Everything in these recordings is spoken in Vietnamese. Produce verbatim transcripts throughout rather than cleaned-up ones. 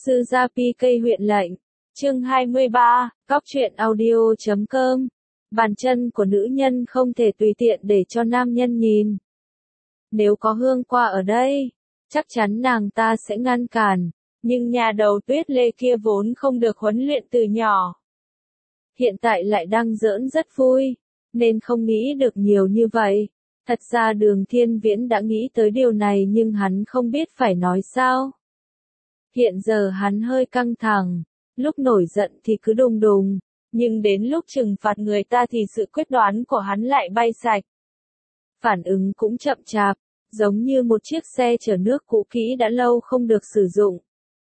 Sư gia pê ca huyện lệnh. Chương hai mươi ba, Cóc truyện audio chấm com. Bàn chân của nữ nhân không thể tùy tiện để cho nam nhân nhìn. Nếu có Hương qua ở đây, chắc chắn nàng ta sẽ ngăn cản, nhưng nhà đầu Tuyết Lê kia vốn không được huấn luyện từ nhỏ. Hiện tại lại đang giỡn rất vui, nên không nghĩ được nhiều như vậy. Thật ra Đường Thiên Viễn đã nghĩ tới điều này nhưng hắn không biết phải nói sao. Hiện giờ hắn hơi căng thẳng, lúc nổi giận thì cứ đùng đùng, nhưng đến lúc trừng phạt người ta thì sự quyết đoán của hắn lại bay sạch. Phản ứng cũng chậm chạp, giống như một chiếc xe chở nước cũ kỹ đã lâu không được sử dụng.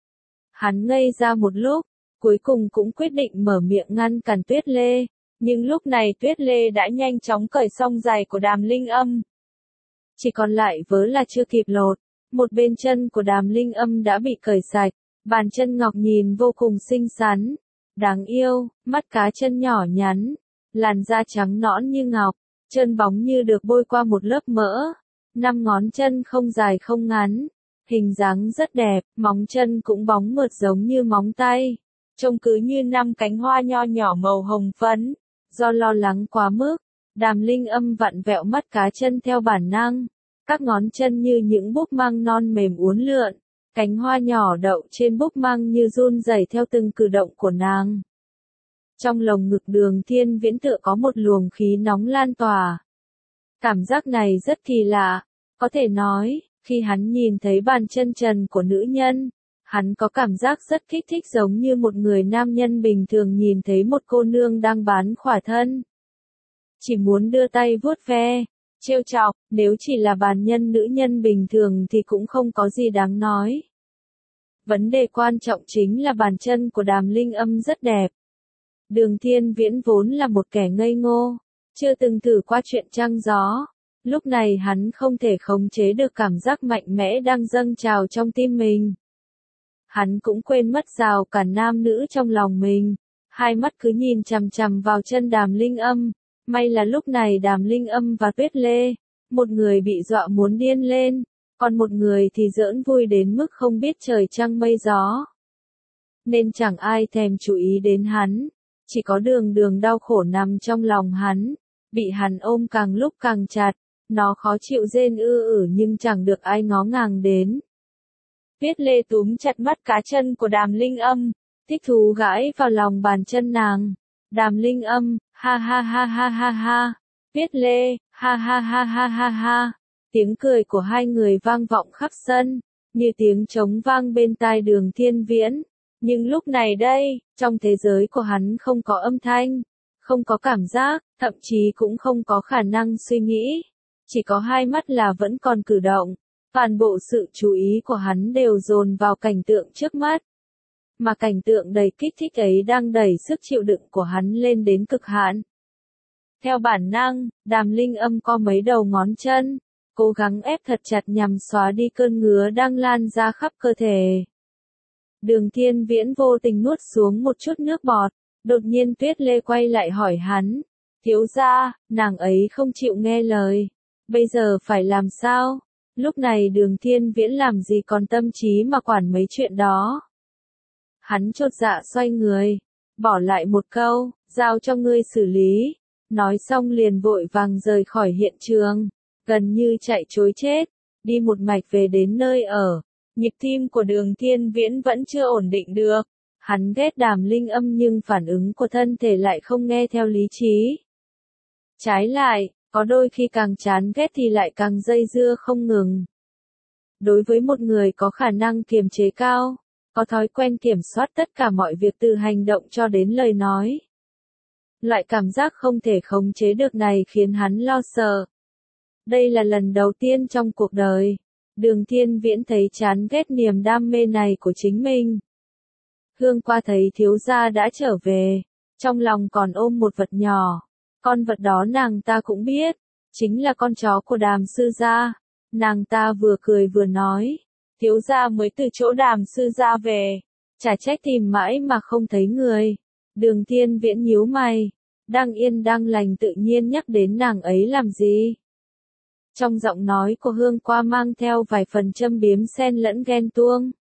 Hắn ngây ra một lúc, cuối cùng cũng quyết định mở miệng ngăn cản Tuyết Lê, nhưng lúc này Tuyết Lê đã nhanh chóng cởi xong giày của Đàm Linh Âm. Chỉ còn lại vớ là chưa kịp lột, một bên chân của Đàm Linh Âm đã bị cởi sạch, bàn chân ngọc nhìn vô cùng xinh xắn, đáng yêu, mắt cá chân nhỏ nhắn, làn da trắng nõn như ngọc, chân bóng như được bôi qua một lớp mỡ, năm ngón chân không dài không ngắn, hình dáng rất đẹp, móng chân cũng bóng mượt giống như móng tay, trông cứ như năm cánh hoa nho nhỏ màu hồng phấn. Do lo lắng quá mức, Đàm Linh Âm vặn vẹo mắt cá chân theo bản năng, các ngón chân như những búp măng non mềm uốn lượn, cánh hoa nhỏ đậu trên búp măng như run rẩy theo từng cử động của nàng. Trong lồng ngực Đường Thiên Viễn tựa có một luồng khí nóng lan tỏa. Cảm giác này rất kỳ lạ, có thể nói, khi hắn nhìn thấy bàn chân trần của nữ nhân, hắn có cảm giác rất kích thích giống như một người nam nhân bình thường nhìn thấy một cô nương đang bán khỏa thân. Chỉ muốn đưa tay vuốt ve, trêu chọc, nếu chỉ là bàn nhân nữ nhân bình thường thì cũng không có gì đáng nói. Vấn đề quan trọng chính là bàn chân của Đàm Linh Âm rất đẹp. Đường Thiên Viễn vốn là một kẻ ngây ngô, chưa từng thử qua chuyện trăng gió. Lúc này hắn không thể khống chế được cảm giác mạnh mẽ đang dâng trào trong tim mình. Hắn cũng quên mất rào cản nam nữ trong lòng mình, hai mắt cứ nhìn chằm chằm vào chân Đàm Linh Âm. May là lúc này Đàm Linh Âm và Tuyết Lê, một người bị dọa muốn điên lên, còn một người thì giỡn vui đến mức không biết trời trăng mây gió. Nên chẳng ai thèm chú ý đến hắn, chỉ có Đường Đường đau khổ nằm trong lòng hắn, bị hắn ôm càng lúc càng chặt, nó khó chịu rên ư ử nhưng chẳng được ai ngó ngàng đến. Tuyết Lê túm chặt mắt cá chân của Đàm Linh Âm, thích thú gãi vào lòng bàn chân nàng. Đàm Linh Âm, ha ha ha ha ha ha. Tuyết Lê, ha ha ha ha ha ha. Tiếng cười của hai người vang vọng khắp sân, như tiếng trống vang bên tai Đường Thiên Viễn. Nhưng lúc này đây, trong thế giới của hắn không có âm thanh, không có cảm giác, thậm chí cũng không có khả năng suy nghĩ. Chỉ có hai mắt là vẫn còn cử động. Toàn bộ sự chú ý của hắn đều dồn vào cảnh tượng trước mắt. Mà cảnh tượng đầy kích thích ấy đang đẩy sức chịu đựng của hắn lên đến cực hạn. Theo bản năng, Đàm Linh Âm co mấy đầu ngón chân, cố gắng ép thật chặt nhằm xóa đi cơn ngứa đang lan ra khắp cơ thể. Đường Thiên Viễn vô tình nuốt xuống một chút nước bọt, đột nhiên Tuyết Lê quay lại hỏi hắn, thiếu gia, nàng ấy không chịu nghe lời, bây giờ phải làm sao? Lúc này Đường Thiên Viễn làm gì còn tâm trí mà quản mấy chuyện đó. Hắn chột dạ xoay người, bỏ lại một câu, giao cho ngươi xử lý. Nói xong liền vội vàng rời khỏi hiện trường, gần như chạy trối chết, đi một mạch về đến nơi ở. Nhịp tim của Đường Thiên Viễn vẫn chưa ổn định được. Hắn ghét Đàm Linh Âm nhưng phản ứng của thân thể lại không nghe theo lý trí. Trái lại, có đôi khi càng chán ghét thì lại càng dây dưa không ngừng. Đối với một người có khả năng kiềm chế cao, có thói quen kiểm soát tất cả mọi việc từ hành động cho đến lời nói. Loại cảm giác không thể khống chế được này khiến hắn lo sợ. Đây là lần đầu tiên trong cuộc đời, Đường Thiên Viễn thấy chán ghét niềm đam mê này của chính mình. Hương qua thấy thiếu gia đã trở về, trong lòng còn ôm một vật nhỏ. Con vật đó nàng ta cũng biết, chính là con chó của Đàm sư gia. Nàng ta vừa cười vừa nói, thiếu gia mới từ chỗ Đàm sư gia về, chả trách tìm mãi mà không thấy người. Đường Thiên Viễn nhíu mày, đang yên đang lành tự nhiên nhắc đến nàng ấy làm gì? Trong giọng nói của Hương qua mang theo vài phần châm biếm xen lẫn ghen tuông.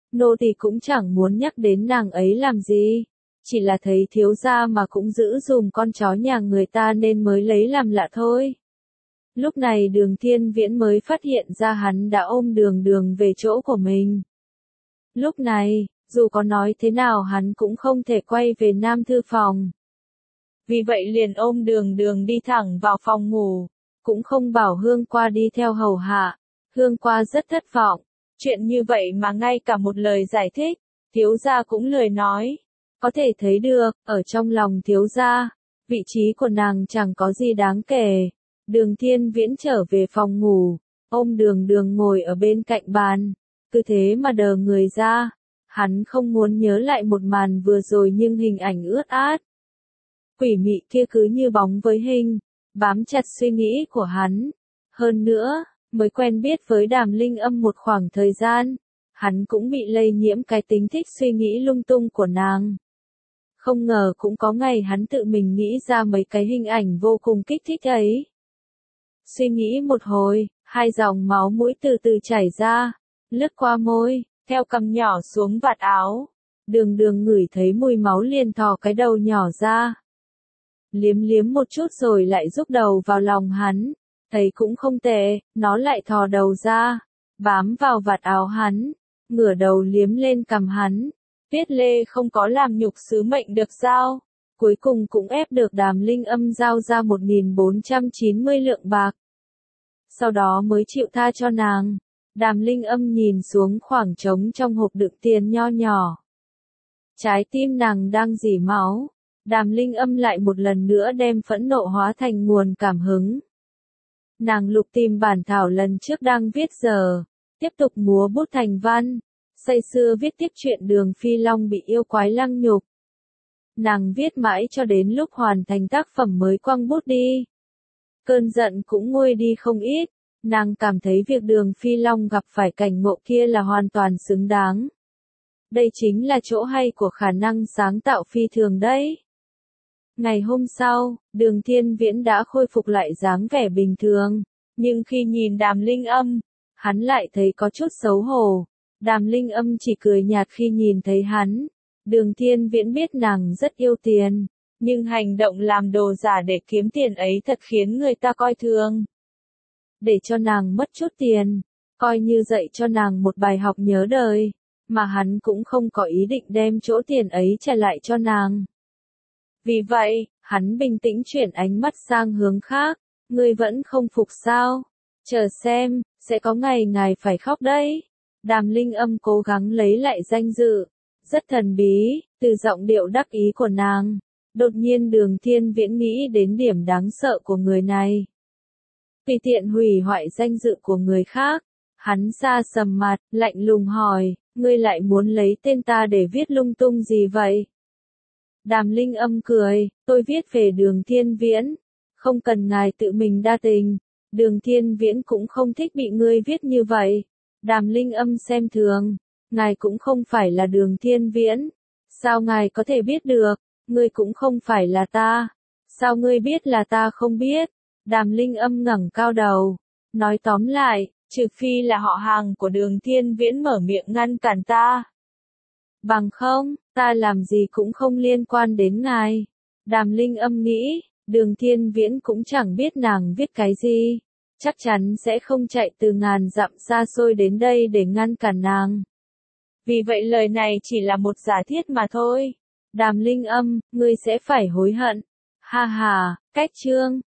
nô tỳ cũng chẳng muốn nhắc đến nàng ấy làm gì. Chỉ là thấy thiếu gia mà cũng giữ dùm con chó nhà người ta nên mới lấy làm lạ thôi. Lúc này Đường Thiên Viễn mới phát hiện ra hắn đã ôm Đường Đường về chỗ của mình. Lúc này, dù có nói thế nào hắn cũng không thể quay về Nam Thư phòng. Vì vậy liền ôm Đường Đường đi thẳng vào phòng ngủ, cũng không bảo Hương Qua đi theo hầu hạ. Hương Qua rất thất vọng, chuyện như vậy mà ngay cả một lời giải thích, thiếu gia cũng lười nói. Có thể thấy được, ở trong lòng thiếu gia, vị trí của nàng chẳng có gì đáng kể. Đường Thiên Viễn trở về phòng ngủ, ôm Đường Đường ngồi ở bên cạnh bàn, cứ thế mà đờ người ra. Hắn không muốn nhớ lại một màn vừa rồi nhưng hình ảnh ướt át. Quỷ mị kia cứ như bóng với hình, bám chặt suy nghĩ của hắn. Hơn nữa, mới quen biết với Đàm Linh Âm một khoảng thời gian, hắn cũng bị lây nhiễm cái tính thích suy nghĩ lung tung của nàng. Không ngờ cũng có ngày hắn tự mình nghĩ ra mấy cái hình ảnh vô cùng kích thích ấy. Suy nghĩ một hồi, hai dòng máu mũi từ từ chảy ra, lướt qua môi, theo cằm nhỏ xuống vạt áo. Đường Đường ngửi thấy mùi máu liền thò cái đầu nhỏ ra. Liếm liếm một chút rồi lại rúc đầu vào lòng hắn, thấy cũng không tệ, nó lại thò đầu ra, bám vào vạt áo hắn, ngửa đầu liếm lên cằm hắn. Tuyết Lê không có làm nhục sứ mệnh được sao? Cuối cùng cũng ép được Đàm Linh Âm giao ra một nghìn bốn trăm chín mươi lượng bạc. Sau đó mới chịu tha cho nàng. Đàm Linh Âm nhìn xuống khoảng trống trong hộp đựng tiền nho nhỏ. Trái tim nàng đang rỉ máu. Đàm Linh Âm lại một lần nữa đem phẫn nộ hóa thành nguồn cảm hứng. Nàng lục tìm bản thảo lần trước đang viết giờ, tiếp tục múa bút thành văn, say sưa viết tiếp chuyện Đường Phi Long bị yêu quái lăng nhục. Nàng viết mãi cho đến lúc hoàn thành tác phẩm mới quăng bút đi. Cơn giận cũng nguôi đi không ít, nàng cảm thấy việc Đường Phi Long gặp phải cảnh ngộ kia là hoàn toàn xứng đáng. Đây chính là chỗ hay của khả năng sáng tạo phi thường đấy. Ngày hôm sau, Đường Thiên Viễn đã khôi phục lại dáng vẻ bình thường, nhưng khi nhìn Đàm Linh Âm, hắn lại thấy có chút xấu hổ. Đàm Linh Âm chỉ cười nhạt khi nhìn thấy hắn. Đường Thiên Viễn biết nàng rất yêu tiền, nhưng hành động làm đồ giả để kiếm tiền ấy thật khiến người ta coi thường. Để cho nàng mất chút tiền, coi như dạy cho nàng một bài học nhớ đời, mà hắn cũng không có ý định đem chỗ tiền ấy trả lại cho nàng. Vì vậy, hắn bình tĩnh chuyển ánh mắt sang hướng khác. Ngươi vẫn không phục sao? Chờ xem, sẽ có ngày ngài phải khóc đấy. Đàm Linh Âm cố gắng lấy lại danh dự. Rất thần bí, từ giọng điệu đắc ý của nàng. Đột nhiên Đường Thiên Viễn nghĩ đến điểm đáng sợ của người này. Vì tiện hủy hoại danh dự của người khác. Hắn xa sầm mặt, lạnh lùng hỏi, ngươi lại muốn lấy tên ta để viết lung tung gì vậy? Đàm Linh Âm cười, tôi viết về Đường Thiên Viễn. Không cần ngài tự mình đa tình. Đường Thiên Viễn cũng không thích bị ngươi viết như vậy. Đàm Linh Âm xem thường. Ngài cũng không phải là Đường Thiên Viễn. Sao ngài có thể biết được? Ngươi cũng không phải là ta. Sao ngươi biết là ta không biết? Đàm Linh Âm ngẩng cao đầu. Nói tóm lại, trừ phi là họ hàng của Đường Thiên Viễn mở miệng ngăn cản ta. Bằng không, ta làm gì cũng không liên quan đến ngài. Đàm Linh Âm nghĩ, Đường Thiên Viễn cũng chẳng biết nàng viết cái gì. Chắc chắn sẽ không chạy từ ngàn dặm xa xôi đến đây để ngăn cản nàng. Vì vậy lời này chỉ là một giả thiết mà thôi. Đàm Linh Âm, ngươi sẽ phải hối hận. Ha ha, cách chương.